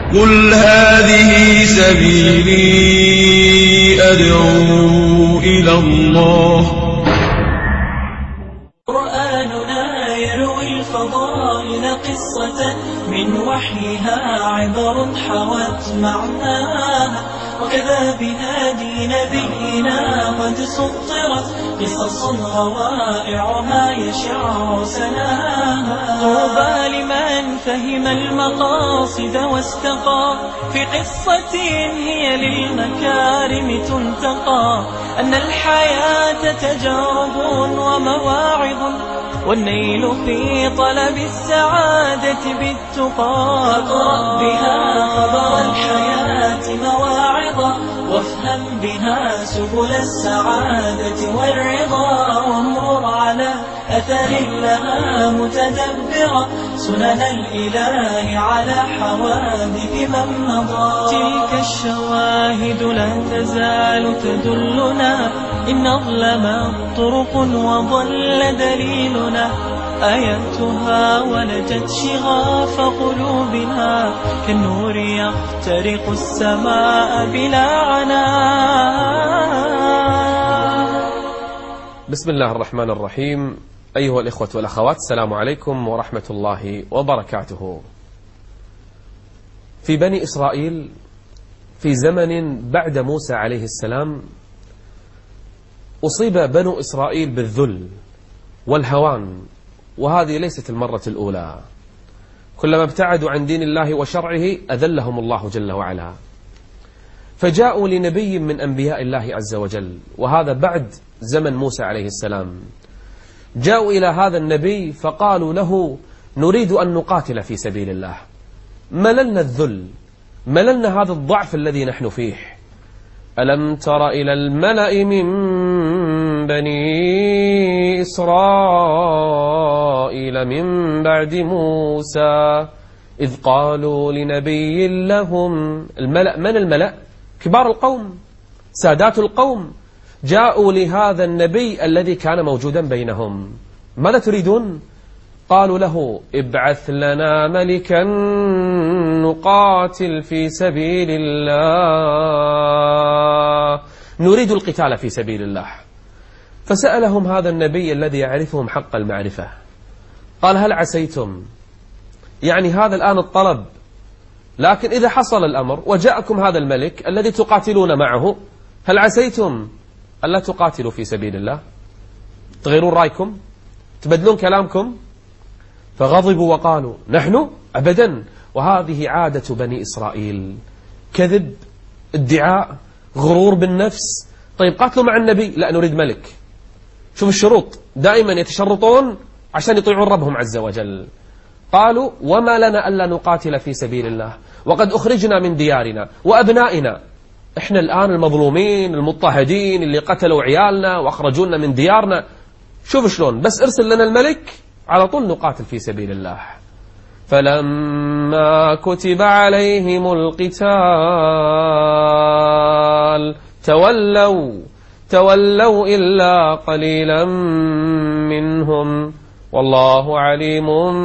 قل هذه سبيلي أدعو إلى الله. قرآننا يروي الفضائل قصة من وحيها عبر حوت معناها، وكذا بهادي نبينا قد سطرت قصص روائعها يشع سناها. طوبى لمن فهم المقاصد واستقى في قصة هي للمكارم تنتقى، أن الحياة تجارب ومواعظ، والنيل في طلب السعادة بالتقى. اقرأ بها خبر الحياة مواعظا، وافهم بها سبل السعادة والرضا، وامرر على أثر لها متدبرا سنن الإله على حوادث من مضى. تلك الشواهد لا تزال تدلنا، إن أظلم طرق وضل دليلنا، آياتها ولجت شغاف قلوبنا، كالنور يخترق السماء بلا عناء. بسم الله الرحمن الرحيم. أيها الإخوة والأخوات، السلام عليكم ورحمة الله وبركاته. في بني إسرائيل في زمن بعد موسى عليه السلام أصيب بنو إسرائيل بالذل والهوان، وهذه ليست المرة الأولى. كلما ابتعدوا عن دين الله وشرعه أذلهم الله جل وعلا، فجاءوا لنبي من أنبياء الله عز وجل، وهذا بعد زمن موسى عليه السلام. جاءوا إلى هذا النبي فقالوا له: نريد أن نقاتل في سبيل الله، مللنا الذل، مللنا هذا الضعف الذي نحن فيه. ألم تر إلى الملأ من بني إسرائيل من بعد موسى إذ قالوا لنبي لهم. الملأ من الملأ؟ كبار القوم، سادات القوم، جاءوا لهذا النبي الذي كان موجودا بينهم. ماذا تريدون؟ قالوا له: ابعث لنا ملكا نقاتل في سبيل الله، نريد القتال في سبيل الله. فسألهم هذا النبي الذي يعرفهم حق المعرفة، قال: هل عسيتم، يعني هذا الآن الطلب، لكن إذا حصل الأمر وجاءكم هذا الملك الذي تقاتلون معه، هل عسيتم ألا تقاتلوا في سبيل الله؟ تغيرون رأيكم؟ تبدلون كلامكم؟ فغضبوا وقالوا: نحن أبدا. وهذه عادة بني إسرائيل، كذب، ادعاء، غرور بالنفس. طيب قاتلوا مع النبي، لا نريد ملك. شوف الشروط، دائما يتشرطون عشان يطيعون ربهم عز وجل. قالوا: وما لنا ألا نقاتل في سبيل الله وقد أخرجنا من ديارنا وأبنائنا. إحنا الآن المظلومين المضطهدين اللي قتلوا عيالنا وأخرجونا من ديارنا. شوف شلون، بس ارسل لنا الملك على طول نقاتل في سبيل الله. فلما كتب عليهم القتال تولوا إلا قليلا منهم، والله عليم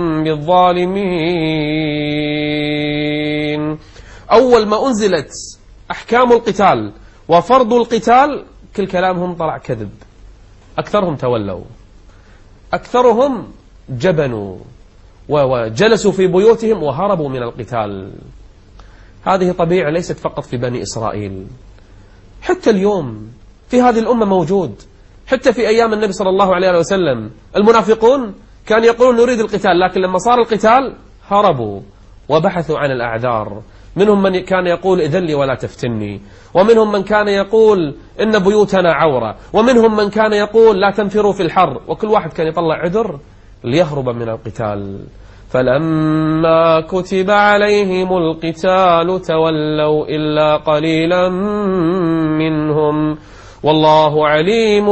بالظالمين. أول ما أنزلت أحكام القتال وفرض القتال كل كلامهم طلع كذب. أكثرهم تولوا، أكثرهم جبنوا وجلسوا في بيوتهم وهربوا من القتال. هذه طبيعة ليست فقط في بني إسرائيل، حتى اليوم في هذه الأمة موجود. حتى في أيام النبي صلى الله عليه وسلم المنافقون كانوا يقولون نريد القتال، لكن لما صار القتال هربوا وبحثوا عن الأعذار. منهم من كان يقول إذن لي ولا تفتني، ومنهم من كان يقول إن بيوتنا عورة، ومنهم من كان يقول لا تنفروا في الحر، وكل واحد كان يطلع عذر ليهرب من القتال. فلما كتب عليهم القتال تولوا إلا قليلا منهم، والله عليم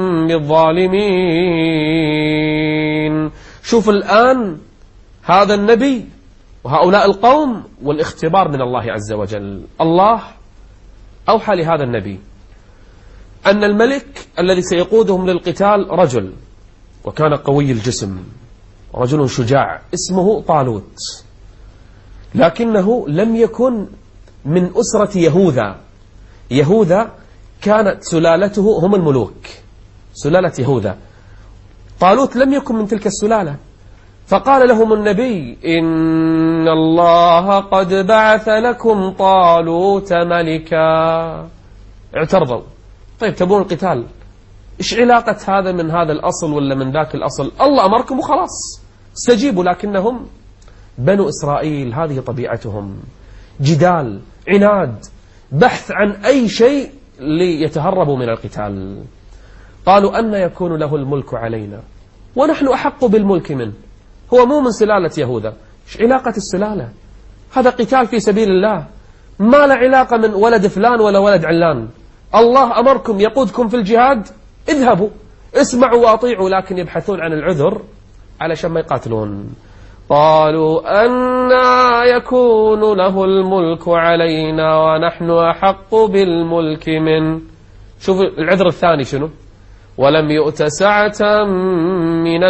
بالظالمين. شوف الآن هذا النبي وهؤلاء القوم والاختبار من الله عز وجل. الله أوحى لهذا النبي أن الملك الذي سيقودهم للقتال رجل، وكان قوي الجسم، رجل شجاع اسمه طالوت. لكنه لم يكن من أسرة يهوذا. يهوذا كانت سلالته هم الملوك، سلالة يهوذا. طالوت لم يكن من تلك السلالة، فقال لهم النبي: إن الله قد بعث لكم طالوت ملكا. اعترضوا: طيب تبون القتال، إيش علاقة هذا من هذا الأصل ولا من ذاك الأصل؟ الله أمركم وخلاص استجيبوا. لكنهم بنو إسرائيل هذه طبيعتهم، جدال، عناد، بحث عن أي شيء ليتهربوا من القتال. قالوا: أن يكون له الملك علينا ونحن أحق بالملك منه، هو مو من سلالة يهوذا. إيش علاقة السلالة؟ هذا قتال في سبيل الله، ما له علاقة من ولد فلان ولا ولد علان. الله أمركم يقودكم في الجهاد، اذهبوا اسمعوا وأطيعوا. لكن يبحثون عن العذر علشان ما يقاتلون. قالوا: أنا يكون له الملك علينا ونحن أحق بالملك منه. شوفوا العذر الثاني شنو؟ ولم يؤت سعة من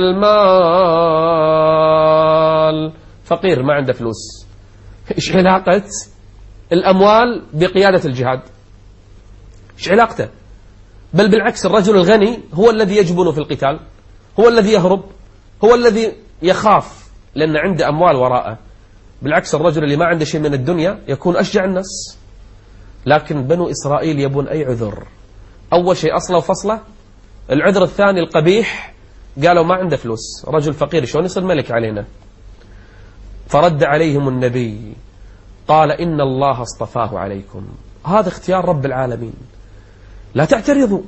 المال، فقير ما عنده فلوس. إيش علاقة الأموال بقيادة الجهاد؟ إيش علاقته؟ بل بالعكس، الرجل الغني هو الذي يجبن في القتال، هو الذي يهرب، هو الذي يخاف لأن عنده أموال وراءه. بالعكس الرجل اللي ما عنده شيء من الدنيا يكون أشجع الناس. لكن بنو إسرائيل يبون أي عذر. أول شيء أصله وفصله. العذر الثاني القبيح، قالوا ما عنده فلوس، رجل فقير شلون يصير ملك علينا؟ فرد عليهم النبي قال: إن الله اصطفاه عليكم، هذا اختيار رب العالمين، لا تعترضوا.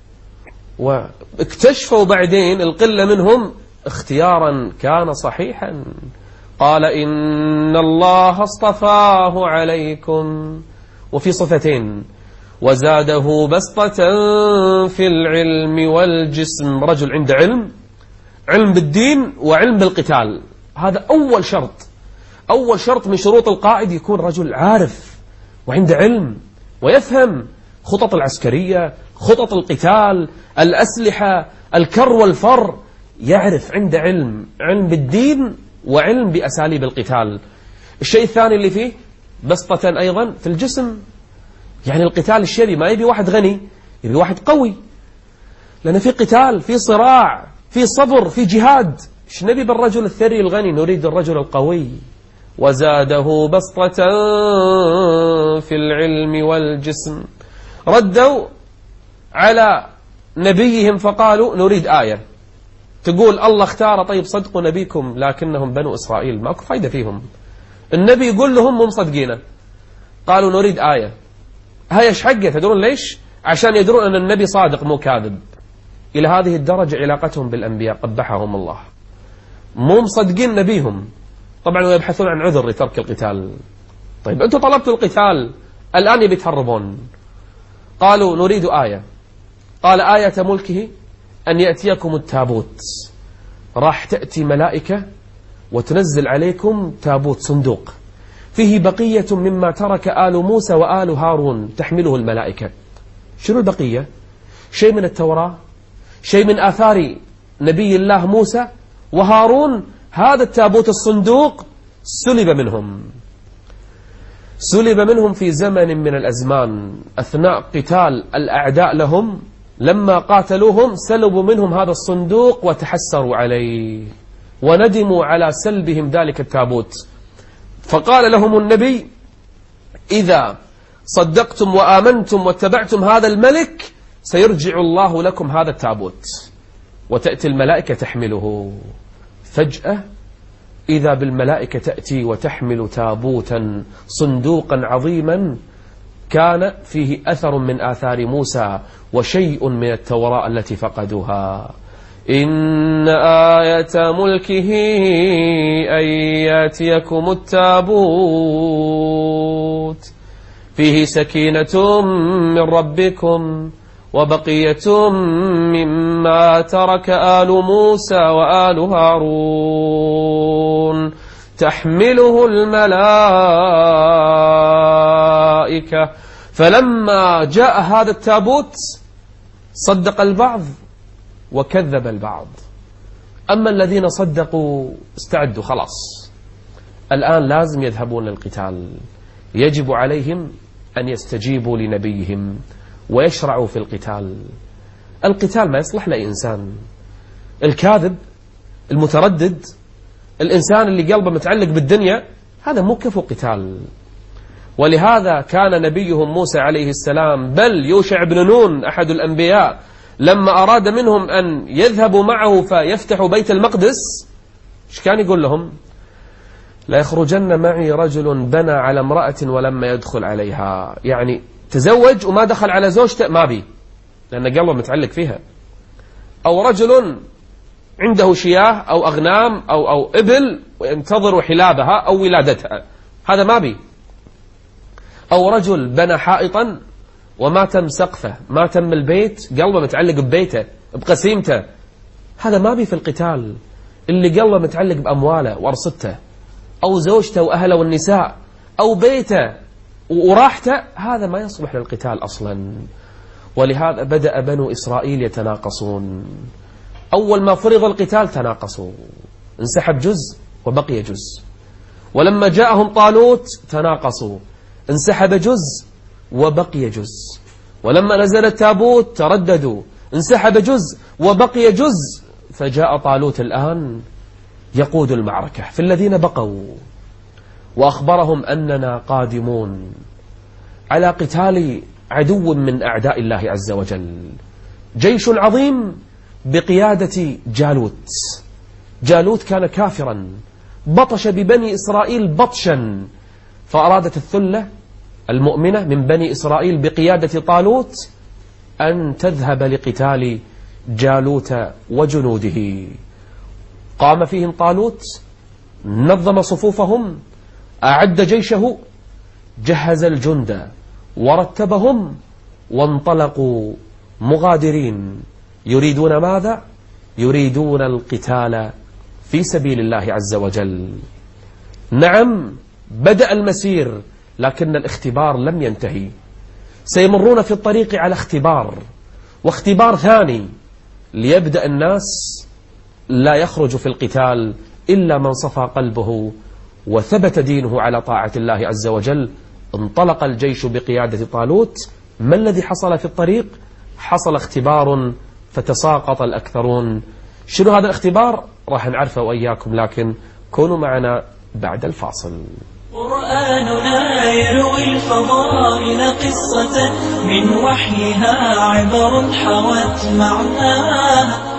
واكتشفوا بعدين القلة منهم اختيارا كان صحيحا. قال: إن الله اصطفاه عليكم. وفي صفتين: وزاده بسطة في العلم والجسم. رجل عنده علم بالدين وعلم بالقتال. هذا أول شرط، أول شرط من شروط القائد، يكون رجل عارف وعنده علم ويفهم خطط العسكرية، خطط القتال، الأسلحة، الكر والفر. يعرف، عنده علم بالدين وعلم بأساليب القتال. الشيء الثاني اللي فيه بسطة أيضا في الجسم. يعني القتال الشرعي ما يبي واحد غني، يبي واحد قوي، لأن في قتال، في صراع، في صبر، في جهاد. إيش نبي بالرجل الثري الغني؟ نريد الرجل القوي. وزاده بسطة في العلم والجسم. ردوا على نبيهم فقالوا: نريد آية تقول الله اختار. طيب صدقوا نبيكم، لكنهم بنو إسرائيل ماكو فايدة فيهم. النبي يقول لهم مو مصدقينه. قالوا: نريد آية. هاي ايش حقه؟ تدرون ليش؟ عشان يدرون أن النبي صادق مو كاذب. إلى هذه الدرجة علاقتهم بالأنبياء، قبحهم الله. مو مصدقين نبيهم طبعا، ويبحثون عن عذر لترك القتال. طيب أنتم طلبتوا القتال، الآن يبي تهربون. قالوا: نريد آية. قال: آية ملكه أن يأتيكم التابوت. راح تأتي ملائكة وتنزل عليكم تابوت، صندوق فيه بقية مما ترك آل موسى وآل هارون، تحمله الملائكة. شنو البقية؟ شيء من التوراة، شيء من آثار نبي الله موسى وهارون. هذا التابوت الصندوق سلب منهم في زمن من الأزمان، أثناء قتال الأعداء لهم. لما قاتلوهم سلبوا منهم هذا الصندوق وتحسروا عليه وندموا على سلبهم ذلك التابوت. فقال لهم النبي: إذا صدقتم وآمنتم واتبعتم هذا الملك سيرجع الله لكم هذا التابوت. وتأتي الملائكة تحمله. فجأة إذا بالملائكة تأتي وتحمل تابوتا، صندوقا عظيما كان فيه أثر من آثار موسى وشيء من التوراة التي فقدوها. إن آية ملكه أن يأتيكم التابوت فيه سكينة من ربكم وبقية مما ترك آل موسى وآل هارون تحمله الملائكة. فلما جاء هذا التابوت صدق البعض وكذب البعض. أما الذين صدقوا استعدوا خلاص، الآن لازم يذهبون للقتال، يجب عليهم أن يستجيبوا لنبيهم ويشرعوا في القتال. القتال ما يصلح لإنسان. الكاذب، المتردد، الإنسان اللي قلبه متعلق بالدنيا، هذا مو كفو قتال. ولهذا كان نبيهم موسى عليه السلام، بل يوشع بن نون أحد الأنبياء، لما أراد منهم أن يذهبوا معه فيفتحوا بيت المقدس، إيش كان يقول لهم؟ لا يخرجن معي رجل بنى على امرأة ولما يدخل عليها، يعني تزوج وما دخل على زوجته ما بي، لأن قلبه متعلق فيها. أو رجل عنده شياه أو أغنام أو إبل وينتظر حلابها أو ولادتها، هذا ما بي. أو رجل بنى حائطا وما تم سقفه، ما تم البيت، قلبه متعلق ببيته بقسيمته، هذا ما بي في القتال. اللي قلبه متعلق بأمواله وأرصدته أو زوجته وأهله والنساء أو بيته وراحته، هذا ما يصلح للقتال أصلا. ولهذا بدأ بنو إسرائيل يتناقصون. أول ما فرض القتال تناقصوا، انسحب جزء وبقي جزء. ولما جاءهم طالوت تناقصوا، انسحب جزء وبقي جزء. ولما نزل التابوت ترددوا، انسحب جزء وبقي جزء. فجاء طالوت الآن يقود المعركة في الذين بقوا، وأخبرهم أننا قادمون على قتال عدو من أعداء الله عز وجل، جيش عظيم بقيادة جالوت. جالوت كان كافرا، بطش ببني إسرائيل بطشا، فأرادت الثلة المؤمنة من بني إسرائيل بقيادة طالوت أن تذهب لقتال جالوت وجنوده. قام فيهم طالوت، نظم صفوفهم، أعد جيشه، جهز الجند ورتبهم، وانطلقوا مغادرين. يريدون ماذا؟ يريدون القتال في سبيل الله عز وجل. نعم، بدأ المسير، لكن الاختبار لم ينتهي. سيمرون في الطريق على اختبار، واختبار ثاني، ليبدأ الناس لا يخرج في القتال إلا من صفى قلبه وثبت دينه على طاعة الله عز وجل. انطلق الجيش بقيادة طالوت. ما الذي حصل في الطريق؟ حصل اختبار فتساقط الأكثرون. شنو هذا الاختبار؟ راح نعرفه وإياكم، لكن كونوا معنا بعد الفاصل. قرآننا يروي الفضائل قصة من وحيها عبر حوت معناها،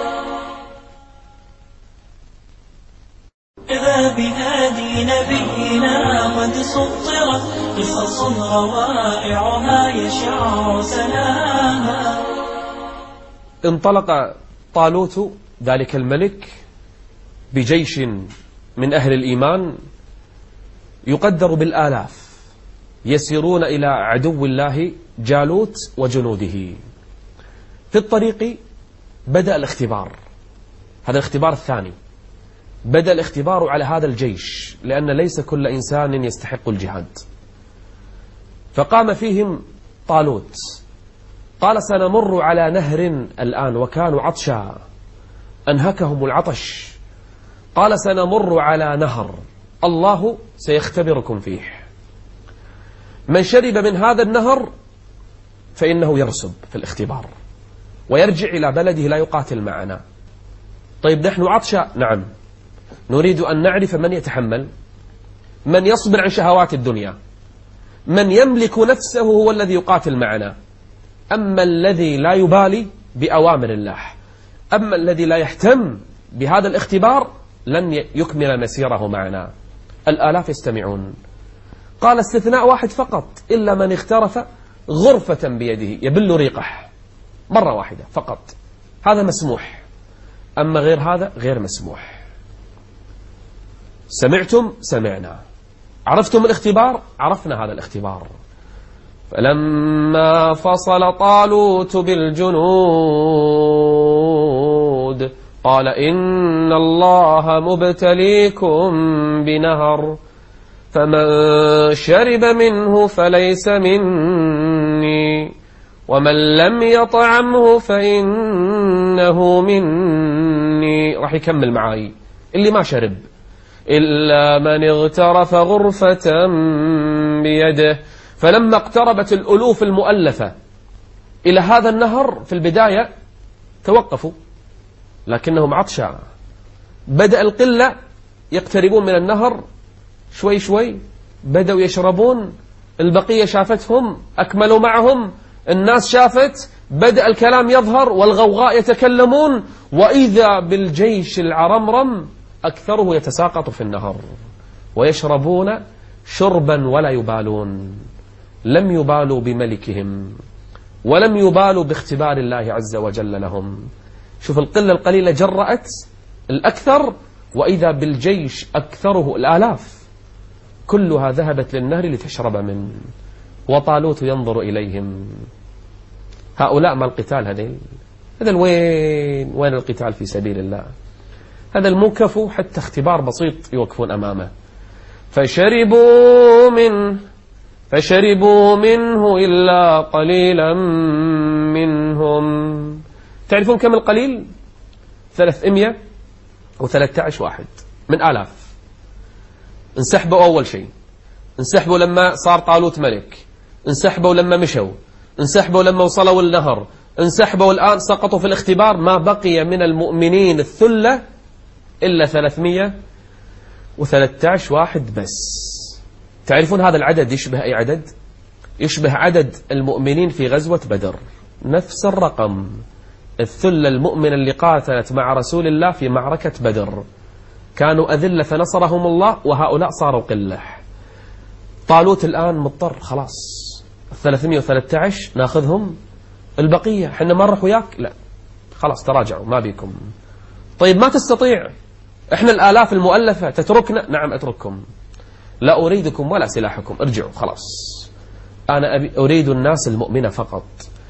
إذا بهادي نبينا قد سطرت قصص روائعها يشع سناها. انطلق طالوت ذلك الملك بجيش من أهل الإيمان يقدر بالآلاف، يسيرون إلى عدو الله جالوت وجنوده. في الطريق بدأ الاختبار، هذا الاختبار الثاني. بدأ الاختبار على هذا الجيش، لأن ليس كل إنسان يستحق الجهاد. فقام فيهم طالوت، قال سنمر على نهر الآن، وكانوا عطشا أنهكهم العطش. قال سنمر على نهر الله سيختبركم فيه، من شرب من هذا النهر فإنه يرسب في الاختبار ويرجع إلى بلده لا يقاتل معنا. طيب نحن عطشا، نعم، نريد أن نعرف من يتحمل، من يصبر عن شهوات الدنيا، من يملك نفسه هو الذي يقاتل معنا. أما الذي لا يبالي بأوامر الله، أما الذي لا يهتم بهذا الاختبار لن يكمل مسيره معنا. الآلاف يستمعون. قال استثناء واحد فقط، إلا من اخترف غرفة بيده يبل ريقه مرة واحدة فقط، هذا مسموح، أما غير هذا غير مسموح. سمعتم؟ سمعنا. عرفتم الاختبار؟ عرفنا هذا الاختبار. فلما فصل طالوت بالجنود قال إن الله مبتليكم بنهر، فمن شرب منه فليس مني، ومن لم يطعمه فإنه مني. راح يكمل معاي. اللي ما شرب، إلا من اغترف غرفة بيده. فلما اقتربت الألوف المؤلفة إلى هذا النهر في البداية توقفوا، لكنهم عطشا. بدأ القلة يقتربون من النهر شوي شوي، بدأوا يشربون، البقية شافتهم، أكملوا معهم، الناس شافت، بدأ الكلام يظهر والغوغاء يتكلمون، وإذا بالجيش العرمرم أكثره يتساقط في النهر ويشربون شربا ولا يبالون. لم يبالوا بملكهم ولم يبالوا باختبار الله عز وجل لهم. شوف القلة القليلة جرأت الأكثر، وإذا بالجيش أكثره الآلاف كلها ذهبت للنهر لتشرب منه، وطالوت ينظر إليهم. هؤلاء ما القتال؟ هذا وين القتال في سبيل الله؟ هذا الموقف حتى اختبار بسيط يوقفون أمامه. فشربوا منه إلا قليلا منهم. تعرفون كم القليل؟ 313 واحد من آلاف. انسحبوا أول شيء، انسحبوا لما صار طالوت ملك، انسحبوا لما مشوا، انسحبوا لما وصلوا النهر، انسحبوا الآن سقطوا في الاختبار. ما بقي من المؤمنين الثلة إلا 313 واحد بس. تعرفون هذا العدد يشبه أي عدد؟ يشبه عدد المؤمنين في غزوة بدر، نفس الرقم. الثلة المؤمنة اللي قاتلت مع رسول الله في معركة بدر كانوا أذلة فنصرهم الله، وهؤلاء صاروا قلة. طالوت الآن مضطر، خلاص 313 ناخذهم، البقية حنا ما نروح وياك، لا خلاص تراجعوا ما بيكم. طيب ما تستطيع، احنا الآلاف المؤلفة تتركنا؟ نعم أترككم، لا أريدكم ولا سلاحكم، ارجعوا خلاص، أنا أريد الناس المؤمنة فقط.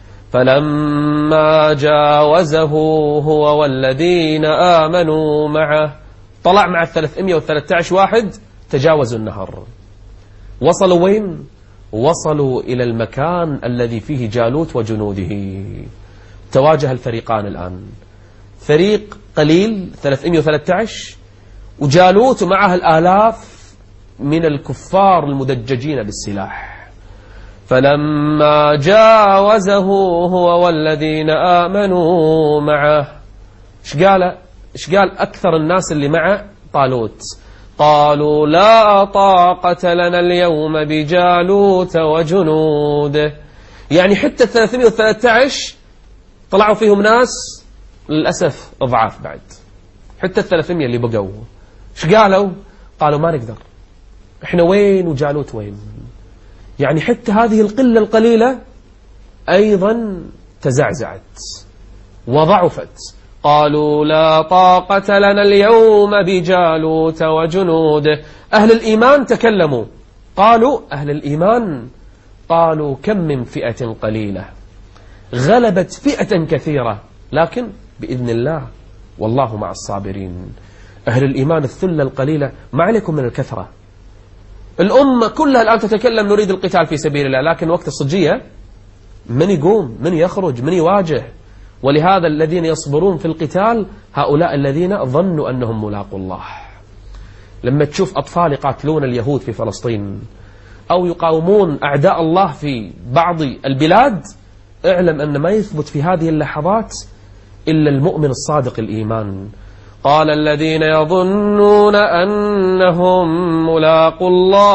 فلما جاوزه هو والذين آمنوا معه، طلع مع 313 واحد، تجاوزوا النهر. وصلوا وين؟ وصلوا إلى المكان الذي فيه جالوت وجنوده. تواجه الفريقان الآن، فريق قليل 313، وجالوت معه الآلاف من الكفار المدججين بالسلاح. فلما جاوزه هو والذين آمنوا معه، إيش قال أكثر الناس اللي مع طالوت؟ قالوا لا طاقة لنا اليوم بجالوت وجنوده. يعني حتى 313 طلعوا فيهم ناس للأسف أضعاف بعد، حتى 300 اللي بقوا إيش قالوا؟ قالوا ما نقدر، إحنا وين وجالوت وين؟ يعني حتى هذه القلة القليلة أيضا تزعزعت وضعفت. قالوا لا طاقة لنا اليوم بجالوت وجنوده. أهل الإيمان تكلموا، قالوا أهل الإيمان قالوا كم من فئة قليلة غلبت فئة كثيرة، لكن بإذن الله والله مع الصابرين. أهل الإيمان الثلة القليلة، ما عليكم من الكثرة. الأمة كلها الآن تتكلم نريد القتال في سبيل الله، لكن وقت الصجية من يقوم، من يخرج، من يواجه. ولهذا الذين يصبرون في القتال هؤلاء الذين ظنوا أنهم ملاقوا الله. لما تشوف أطفال يقاتلون اليهود في فلسطين أو يقاومون أعداء الله في بعض البلاد، اعلم أن ما يثبت في هذه اللحظات إلا المؤمن الصادق الإيمان. قال الذين يظنون أنهم ملاقوا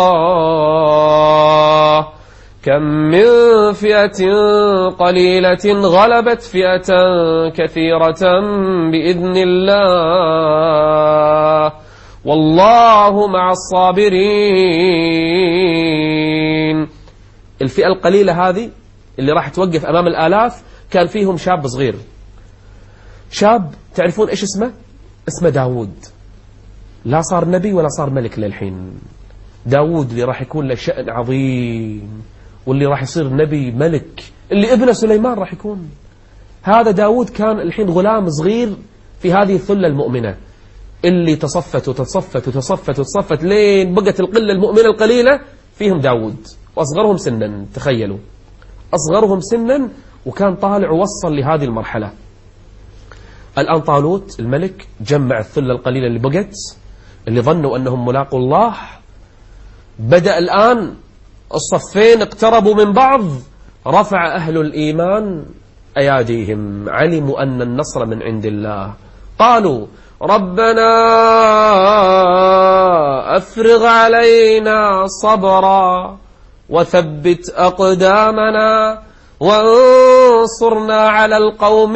الله كم من فئة قليلة غلبت فئة كثيرة بإذن الله والله مع الصابرين. الفئة القليلة هذه اللي راح توقف أمام الآلاف كان فيهم شاب صغير، شاب تعرفون إيش اسمه؟ اسمه داود. لا صار نبي ولا صار ملك للحين. داود اللي راح يكون له شأن عظيم، واللي راح يصير نبي ملك، اللي ابنه سليمان راح يكون. هذا داود كان الحين غلام صغير في هذه الثلة المؤمنة اللي تصفت وتصفت وتصفت وتصفت لين بقت القلة المؤمنة القليلة فيهم داود، وأصغرهم سنا. تخيلوا أصغرهم سنا، وكان طالع ووصل لهذه المرحلة. الآن طالوت الملك جمع الثلة القليلة اللي بقت، اللي ظنوا أنهم ملاقوا الله. بدأ الآن الصفين اقتربوا من بعض، رفع أهل الإيمان أياديهم، علموا أن النصر من عند الله. قالوا ربنا أفرغ علينا صبرا وثبت أقدامنا وانصرنا على القوم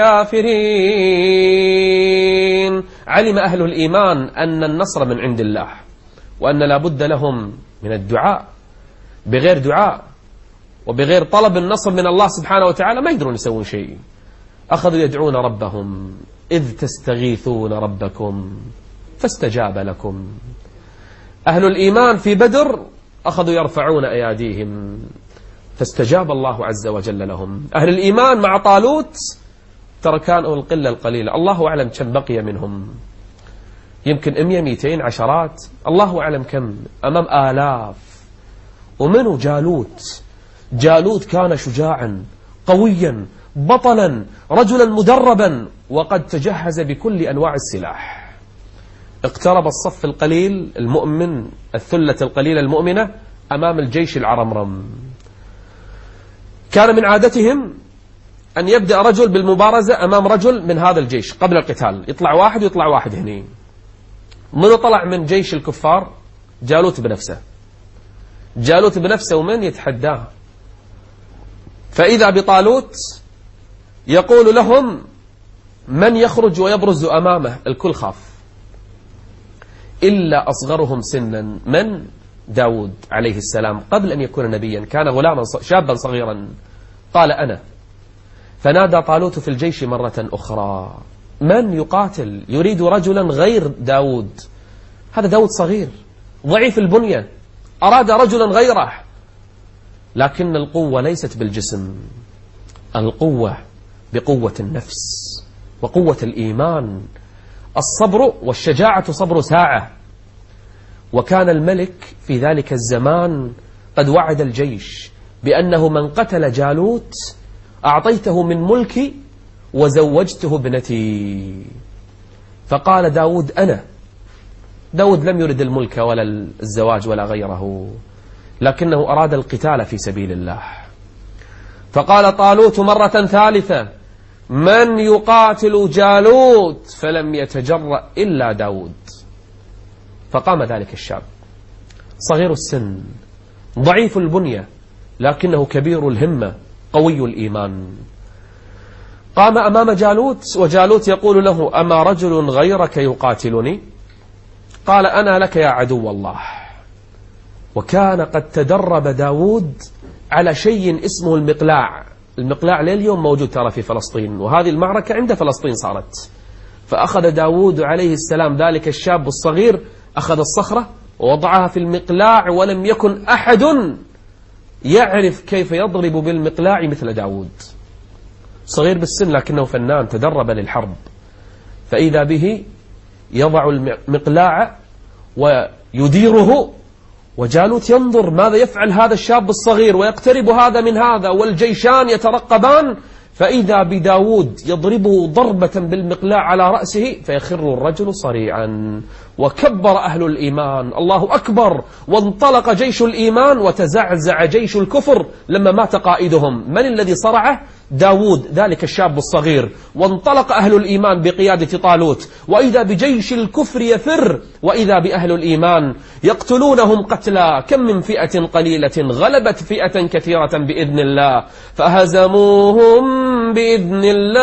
الكافرين. علم أهل الإيمان أن النصر من عند الله، وأن لا بد لهم من الدعاء. بغير دعاء وبغير طلب النصر من الله سبحانه وتعالى ما يقدرون يسوون شيء. أخذوا يدعون ربهم إذ تستغيثون ربكم فاستجاب لكم. أهل الإيمان في بدر أخذوا يرفعون أياديهم فاستجاب الله عز وجل لهم. أهل الإيمان مع طالوت ترى كانوا القلة القليلة، الله أعلم كم بقي منهم، يمكن 100 200 عشرات، الله أعلم كم، أمام آلاف. ومنه جالوت. جالوت كان شجاعا قويا بطلا رجلا مدربا، وقد تجهز بكل أنواع السلاح. اقترب الصف القليل المؤمن، الثلة القليلة المؤمنة، أمام الجيش العرمرم. كان من عادتهم أن يبدأ رجل بالمبارزة أمام رجل من هذا الجيش قبل القتال، يطلع واحد ويطلع واحد هنا. من طلع من جيش الكفار؟ جالوت بنفسه. جالوت بنفسه، ومن يتحداه؟ فإذا بطالوت يقول لهم من يخرج ويبرز أمامه؟ الكل خاف إلا أصغرهم سنا، من؟ داود عليه السلام. قبل أن يكون نبيا كان غلاما شابا صغيرا. قال أنا. فنادى طالوت في الجيش مرة أخرى من يقاتل؟ يريد رجلا غير داود. هذا داود صغير ضعيف البنية، أراد رجلا غيره. لكن القوة ليست بالجسم، القوة بقوة النفس وقوة الإيمان. الصبر والشجاعة صبر ساعة. وكان الملك في ذلك الزمان قد وعد الجيش بأنه من قتل جالوت أعطيته من ملكي وزوجته ابنتي. فقال داود أنا. داود لم يرد الملك ولا الزواج ولا غيره، لكنه أراد القتال في سبيل الله. فقال طالوت مرة ثالثة من يقاتل جالوت؟ فلم يتجرأ إلا داود. فقام ذلك الشاب صغير السن ضعيف البنية، لكنه كبير الهمة قوي الإيمان. قام أمام جالوت، وجالوت يقول له أما رجل غيرك يقاتلني؟ قال أنا لك يا عدو الله. وكان قد تدرب داود على شيء اسمه المقلاع. المقلاع لليوم موجود ترى في فلسطين، وهذه المعركة عند فلسطين صارت. فأخذ داود عليه السلام ذلك الشاب الصغير، أخذ الصخرة ووضعها في المقلاع، ولم يكن أحد يعرف كيف يضرب بالمقلاع مثل داود. صغير بالسن لكنه فنان تدرب للحرب. فإذا به يضع المقلاع ويديره، وجالوت ينظر ماذا يفعل هذا الشاب الصغير، ويقترب هذا من هذا، والجيشان يترقبان. فإذا بداود يضربه ضربة بالمقلاع على رأسه فيخر الرجل صريعا. وكبر أهل الإيمان الله أكبر، وانطلق جيش الإيمان، وتزعزع جيش الكفر لما مات قائدهم. من الذي صرعه؟ داود ذلك الشاب الصغير. وانطلق أهل الإيمان بقيادة طالوت، وإذا بجيش الكفر يفر، وإذا بأهل الإيمان يقتلونهم قتلا. كم من فئة قليلة غلبت فئة كثيرة بإذن الله، فهزموهم بإذن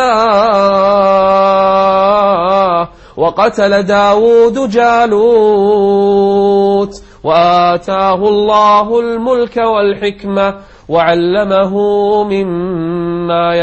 الله. وقتل داود جالوت، وآتاه الله الملك والحكمة، وعلمه مما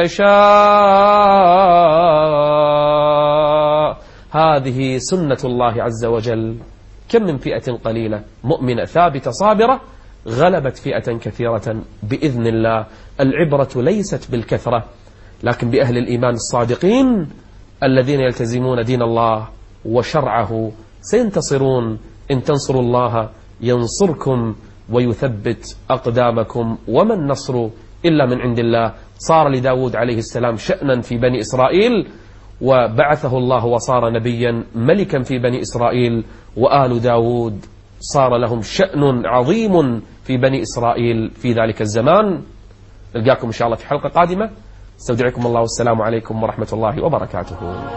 يشاء. هذه سنة الله عز وجل. كم من فئة قليلة مؤمنة ثابتة صابرة غلبت فئة كثيرة بإذن الله. العبرة ليست بالكثرة، لكن بأهل الإيمان الصادقين الذين يلتزمون دين الله وشرعه سينتصرون. إن تنصروا الله ينصركم ويثبت أقدامكم، وما النصر إلا من عند الله. صار لداود عليه السلام شأنا في بني إسرائيل، وبعثه الله وصار نبيا ملكا في بني إسرائيل، وآل داود صار لهم شأن عظيم في بني إسرائيل في ذلك الزمان. نلقاكم إن شاء الله في حلقة قادمة. استودعكم الله والسلام عليكم ورحمة الله وبركاته.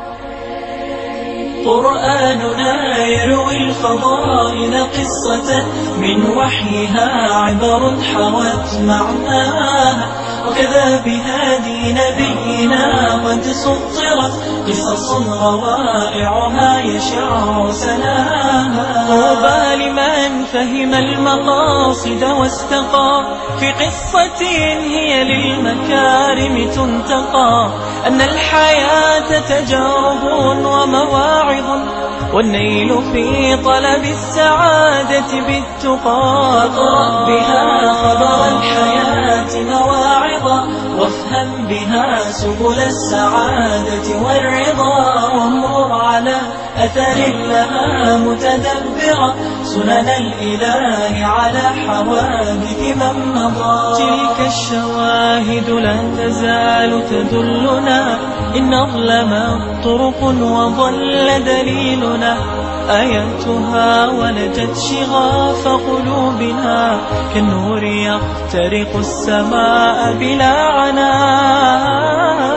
قرآننا يروي الفضائل قصة من وحيها عبر حوت معناها، وكذا بهادي نبينا قد سطرت قصص روائعها يشع سناها. طوبى لمن فهم المقاصد واستقى في قصة هي للمكارم تنتقى، أن الحياة تجارب ومواعظ، والنيل في طلب السعادة بالتقى. اقرأ بها خبر الحياة مواعظا، وافهم بها سبل السعادة والرضا، وامر على أثر لها متدبرا سنن الإله على حوادث من مضى. تلك الشواهد لا تزال تدلنا إن أظلمت طرق وضل دليلنا، آياتها ولجت شغاف قلوبنا كالنور يخترق السماء بلا عناء.